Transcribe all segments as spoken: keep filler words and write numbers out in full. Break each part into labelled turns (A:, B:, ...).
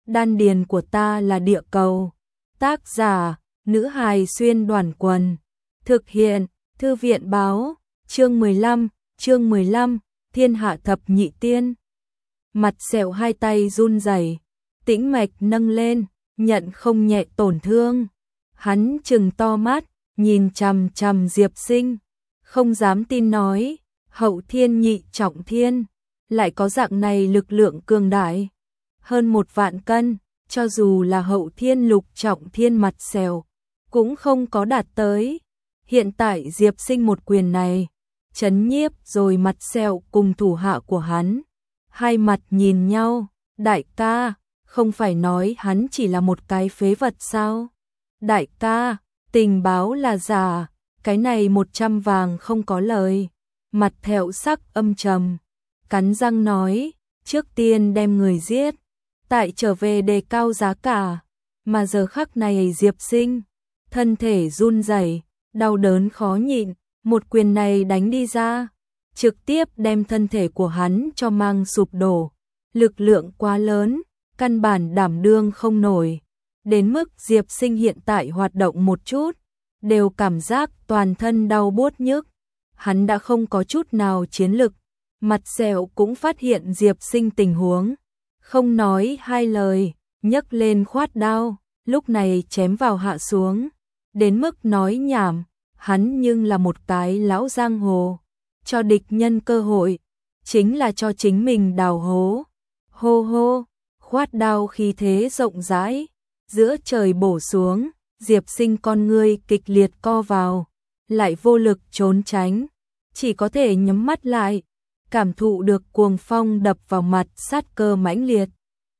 A: đan điền của ta là địa cầu. Tác giả, nữ hài xuyên đoàn quần. Thực hiện, thư viện báo, chương mười lăm, chương mười lăm, thiên hạ thập nhị tiên. Mặt Sẹo hai tay run rẩy, tĩnh mạch nâng lên, nhận không nhẹ tổn thương. Hắn trừng to mắt, nhìn chằm chằm Diệp Sinh, không dám tin nói, hậu thiên nhị trọng thiên, lại có dạng này lực lượng cường đại. Hơn một vạn cân, cho dù là hậu thiên lục trọng thiên Mặt Sẹo, cũng không có đạt tới. Hiện tại Diệp Sinh một quyền này, chấn nhiếp rồi Mặt Sẹo cùng thủ hạ của hắn. Hai mặt nhìn nhau, đại ca, không phải nói hắn chỉ là một cái phế vật sao? Đại ca, tình báo là giả, cái này một trăm vàng không có lời. Mặt Thẹo sắc âm trầm, cắn răng nói, trước tiên đem người giết, tại trở về đề cao giá cả. Mà giờ khắc này Diệp Sinh, thân thể run rẩy, đau đớn khó nhịn, một quyền này đánh đi ra, trực tiếp đem thân thể của hắn cho mang sụp đổ. Lực lượng quá lớn, căn bản đảm đương không nổi. Đến mức Diệp Sinh hiện tại hoạt động một chút, đều cảm giác toàn thân đau buốt nhức. Hắn đã không có chút nào chiến lực. Mặt Sẹo cũng phát hiện Diệp Sinh tình huống, không nói hai lời, nhấc lên khoát đao, lúc này chém vào hạ xuống. Đến mức nói nhảm, hắn nhưng là một cái lão giang hồ, cho địch nhân cơ hội, chính là cho chính mình đào hố. Hô hô, khoát đao khí thế rộng rãi, giữa trời bổ xuống, Diệp Sinh con ngươi kịch liệt co vào, lại vô lực trốn tránh, chỉ có thể nhắm mắt lại, cảm thụ được cuồng phong đập vào mặt sát cơ mãnh liệt.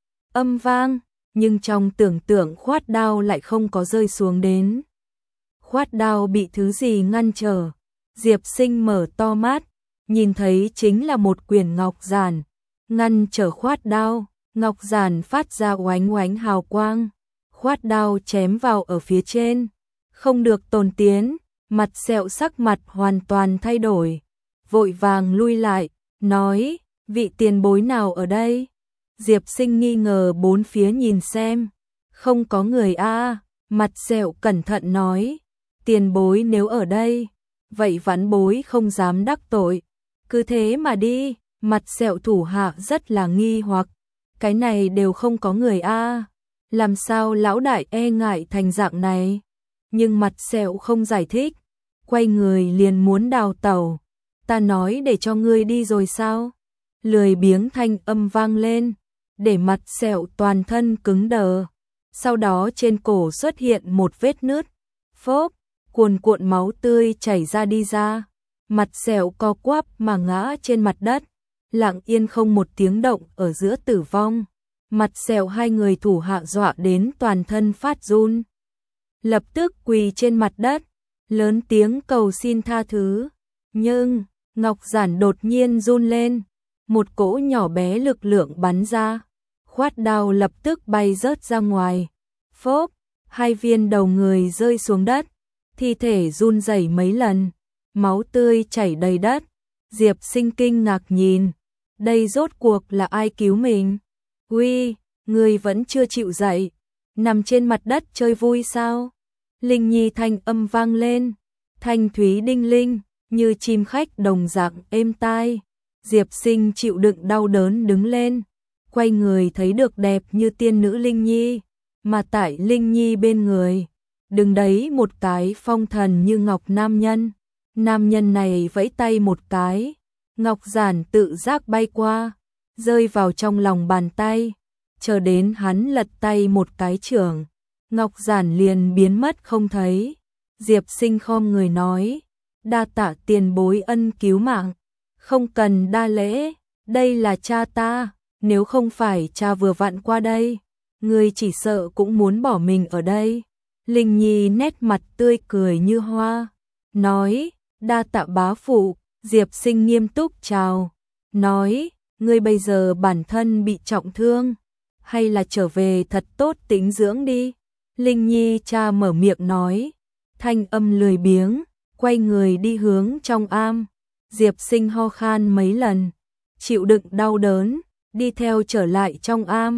A: Âm vang, nhưng trong tưởng tượng khoát đao lại không có rơi xuống đến. Khoát đao bị thứ gì ngăn trở, Diệp Sinh mở to mắt, nhìn thấy chính là một quyển ngọc giản, ngăn trở khoát đao, ngọc giản phát ra oánh oánh hào quang, khoát đao chém vào ở phía trên, không được tồn tiến. Mặt Sẹo sắc mặt hoàn toàn thay đổi, vội vàng lui lại, nói, vị tiền bối nào ở đây? Diệp Sinh nghi ngờ bốn phía nhìn xem, không có người a. Mặt Sẹo cẩn thận nói, tiền bối nếu ở đây, vậy vãn bối không dám đắc tội, cứ thế mà đi. Mặt Sẹo thủ hạ rất là nghi hoặc, cái này đều không có người a, làm sao lão đại e ngại thành dạng này? Nhưng Mặt Sẹo không giải thích, quay người liền muốn đào tẩu. Ta nói để cho ngươi đi rồi sao? Lười biếng thanh âm vang lên, để Mặt Sẹo toàn thân cứng đờ. Sau đó trên cổ xuất hiện một vết nứt, phốp, cuồn cuộn máu tươi chảy ra đi ra. Mặt Sẹo co quắp mà ngã trên mặt đất, lặng yên không một tiếng động ở giữa tử vong. Mặt Sẹo hai người thủ hạ dọa đến toàn thân phát run, lập tức quỳ trên mặt đất, lớn tiếng cầu xin tha thứ. Nhưng ngọc giản đột nhiên run lên, một cỗ nhỏ bé lực lượng bắn ra, khoát đao lập tức bay rớt ra ngoài. Phốp, hai viên đầu người rơi xuống đất, thi thể run rẩy mấy lần, máu tươi chảy đầy đất. Diệp Sinh kinh ngạc nhìn, đây rốt cuộc là ai cứu mình? Uy, người vẫn chưa chịu dậy, nằm trên mặt đất chơi vui sao? Linh Nhi thanh âm vang lên, thanh thúy đinh linh, như chim khách đồng dạng êm tai. Diệp Sinh chịu đựng đau đớn đứng lên, quay người thấy được đẹp như tiên nữ Linh Nhi, mà tại Linh Nhi bên người, đứng đấy một cái phong thần như ngọc nam nhân. Nam nhân này vẫy tay một cái, ngọc giản tự giác bay qua, rơi vào trong lòng bàn tay, chờ đến hắn lật tay một cái chưởng, ngọc giản liền biến mất không thấy. Diệp Sinh khom người nói, đa tạ tiền bối ân cứu mạng, không cần đa lễ, đây là cha ta, nếu không phải cha vừa vặn qua đây, người chỉ sợ cũng muốn bỏ mình ở đây. Linh Nhi nét mặt tươi cười như hoa, nói, đa tạ bá phụ. Diệp Sinh nghiêm túc chào, nói, ngươi bây giờ bản thân bị trọng thương, hay là trở về thật tốt tĩnh dưỡng đi. Linh Nhi cha mở miệng nói, thanh âm lười biếng, quay người đi hướng trong am. Diệp Sinh ho khan mấy lần, chịu đựng đau đớn, đi theo trở lại trong am.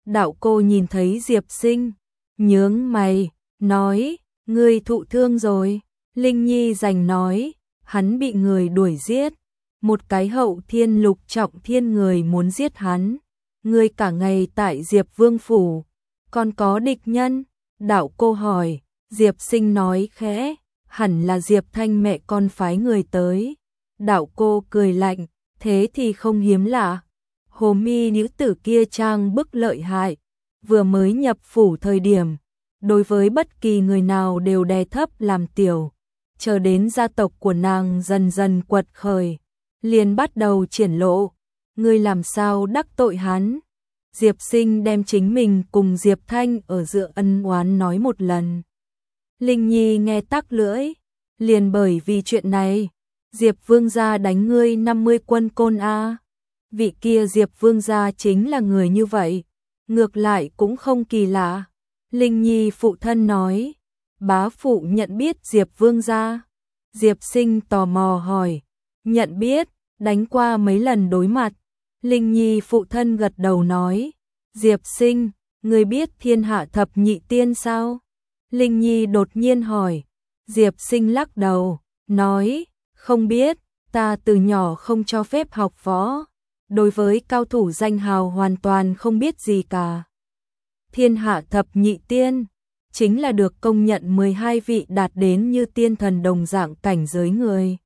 A: Đạo cô nhìn thấy Diệp Sinh, nhướng mày, nói, ngươi thụ thương rồi. Linh Nhi rành nói, hắn bị người đuổi giết, một cái hậu thiên lục trọng thiên người muốn giết hắn. Ngươi cả ngày tại Diệp Vương phủ, còn có địch nhân? Đạo cô hỏi. Diệp Sinh nói khẽ, hẳn là Diệp Thanh mẹ con phái người tới. Đạo cô cười lạnh, thế thì không hiếm lạ. Hồ mi nữ tử kia trang bức lợi hại, vừa mới nhập phủ thời điểm, đối với bất kỳ người nào đều đè thấp làm tiểu, chờ đến gia tộc của nàng dần dần quật khởi, liền bắt đầu triển lộ. Ngươi làm sao đắc tội hắn? Diệp Sinh đem chính mình cùng Diệp Thanh ở giữa ân oán nói một lần. Linh Nhi nghe tắc lưỡi, liền bởi vì chuyện này, Diệp Vương gia đánh ngươi năm mươi quân côn a. Vị kia Diệp Vương gia chính là người như vậy, ngược lại cũng không kỳ lạ. Linh Nhi phụ thân nói, bá phụ nhận biết Diệp Vương gia. Diệp Sinh tò mò hỏi, nhận biết, đánh qua mấy lần đối mặt. Linh Nhi phụ thân gật đầu nói, Diệp Sinh, người biết thiên hạ thập nhị tiên sao? Linh Nhi đột nhiên hỏi. Diệp Sinh lắc đầu, nói, không biết, ta từ nhỏ không cho phép học võ, đối với cao thủ danh hào hoàn toàn không biết gì cả. Thiên hạ thập nhị tiên, chính là được công nhận mười hai vị đạt đến như tiên thần đồng dạng cảnh giới người.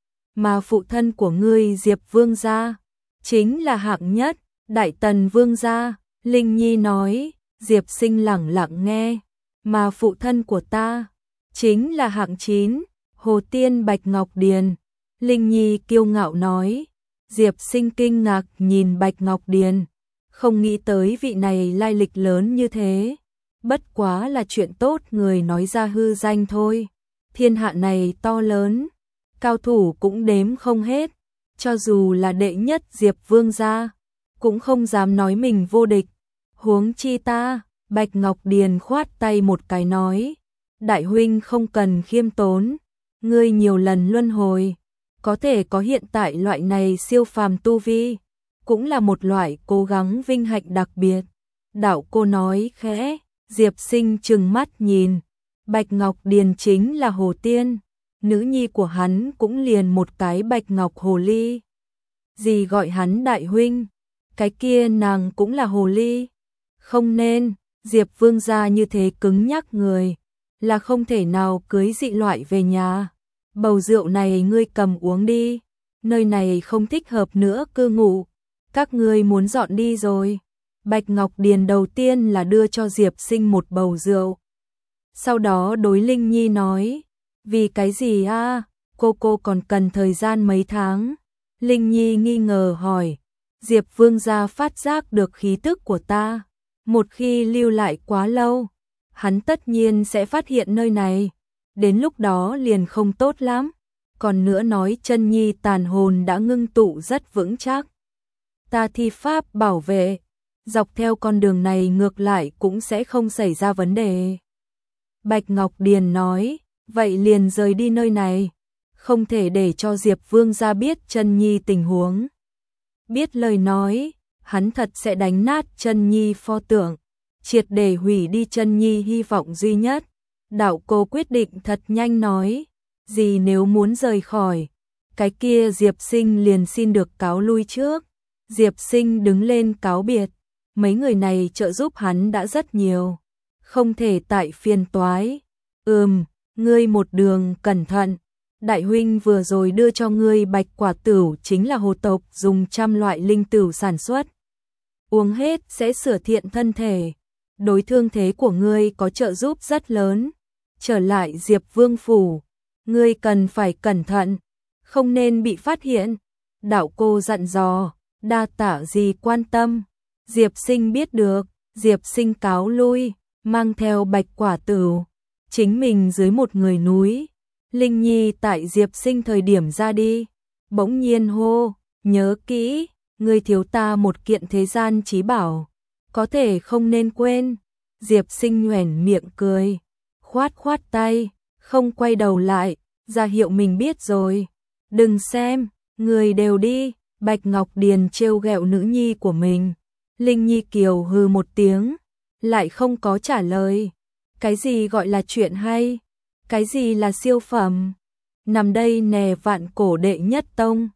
A: Mà phụ thân của ngươi Diệp Vương gia, chính là hạng nhất, Đại Tần Vương gia. Linh Nhi nói. Diệp Sinh lẳng lặng nghe, mà phụ thân của ta, chính là hạng chín, Hồ Tiên Bạch Ngọc Điền. Linh Nhi kiêu ngạo nói. Diệp Sinh kinh ngạc nhìn Bạch Ngọc Điền, không nghĩ tới vị này lai lịch lớn như thế. Bất quá là chuyện tốt người nói ra hư danh thôi. Thiên hạ này to lớn, cao thủ cũng đếm không hết, cho dù là đệ nhất Diệp Vương gia, cũng không dám nói mình vô địch. Huống chi ta. Bạch Ngọc Điền khoát tay một cái nói, đại huynh không cần khiêm tốn, ngươi nhiều lần luân hồi, có thể có hiện tại loại này siêu phàm tu vi, cũng là một loại cố gắng vinh hạnh đặc biệt. Đạo cô nói khẽ. Diệp Sinh trừng mắt nhìn, Bạch Ngọc Điền chính là Hồ Tiên, nữ nhi của hắn cũng liền một cái Bạch Ngọc Hồ Ly. Gì gọi hắn đại huynh, cái kia nàng cũng là Hồ Ly. Không nên, Diệp Vương gia như thế cứng nhắc người, là không thể nào cưới dị loại về nhà. Bầu rượu này ngươi cầm uống đi, nơi này không thích hợp nữa cư ngụ, các ngươi muốn dọn đi rồi. Bạch Ngọc Điền đầu tiên là đưa cho Diệp Sinh một bầu rượu. Sau đó đối Linh Nhi nói, vì cái gì a? Cô cô còn cần thời gian mấy tháng? Linh Nhi nghi ngờ hỏi. Diệp Vương gia phát giác được khí tức của ta, một khi lưu lại quá lâu, hắn tất nhiên sẽ phát hiện nơi này, đến lúc đó liền không tốt lắm. Còn nữa nói chân nhi tàn hồn đã ngưng tụ rất vững chắc, ta thi pháp bảo vệ, dọc theo con đường này ngược lại cũng sẽ không xảy ra vấn đề. Bạch Ngọc Điền nói, vậy liền rời đi nơi này, không thể để cho Diệp Vương gia biết chân nhi tình huống. Biết lời nói, hắn thật sẽ đánh nát chân nhi pho tượng, triệt để hủy đi chân nhi hy vọng duy nhất. Đạo cô quyết định thật nhanh nói, gì nếu muốn rời khỏi, cái kia Diệp Sinh liền xin được cáo lui trước. Diệp Sinh đứng lên cáo biệt, mấy người này trợ giúp hắn đã rất nhiều, không thể tại phiền toái. Ừm, ngươi một đường cẩn thận, đại huynh vừa rồi đưa cho ngươi bạch quả tửu chính là hồ tộc dùng trăm loại linh tửu sản xuất. Uống hết sẽ sửa thiện thân thể, đối thương thế của ngươi có trợ giúp rất lớn. Trở lại Diệp Vương phủ, ngươi cần phải cẩn thận, không nên bị phát hiện. Đạo cô dặn dò, đa tạ gì quan tâm. Diệp Sinh biết được, Diệp Sinh cáo lui, mang theo bạch quả tửu, chính mình dưới một người núi. Linh Nhi tại Diệp Sinh thời điểm ra đi, bỗng nhiên hô, nhớ kỹ, ngươi thiếu ta một kiện thế gian chí bảo, có thể không nên quên. Diệp Sinh nhoẻn miệng cười, khoát khoát tay, không quay đầu lại, ra hiệu mình biết rồi. Đừng xem, người đều đi. Bạch Ngọc Điền trêu ghẹo nữ nhi của mình, Linh Nhi Kiều hừ một tiếng, lại không có trả lời. Cái gì gọi là chuyện hay? Cái gì là siêu phẩm? Nằm đây nè vạn cổ đệ nhất tông.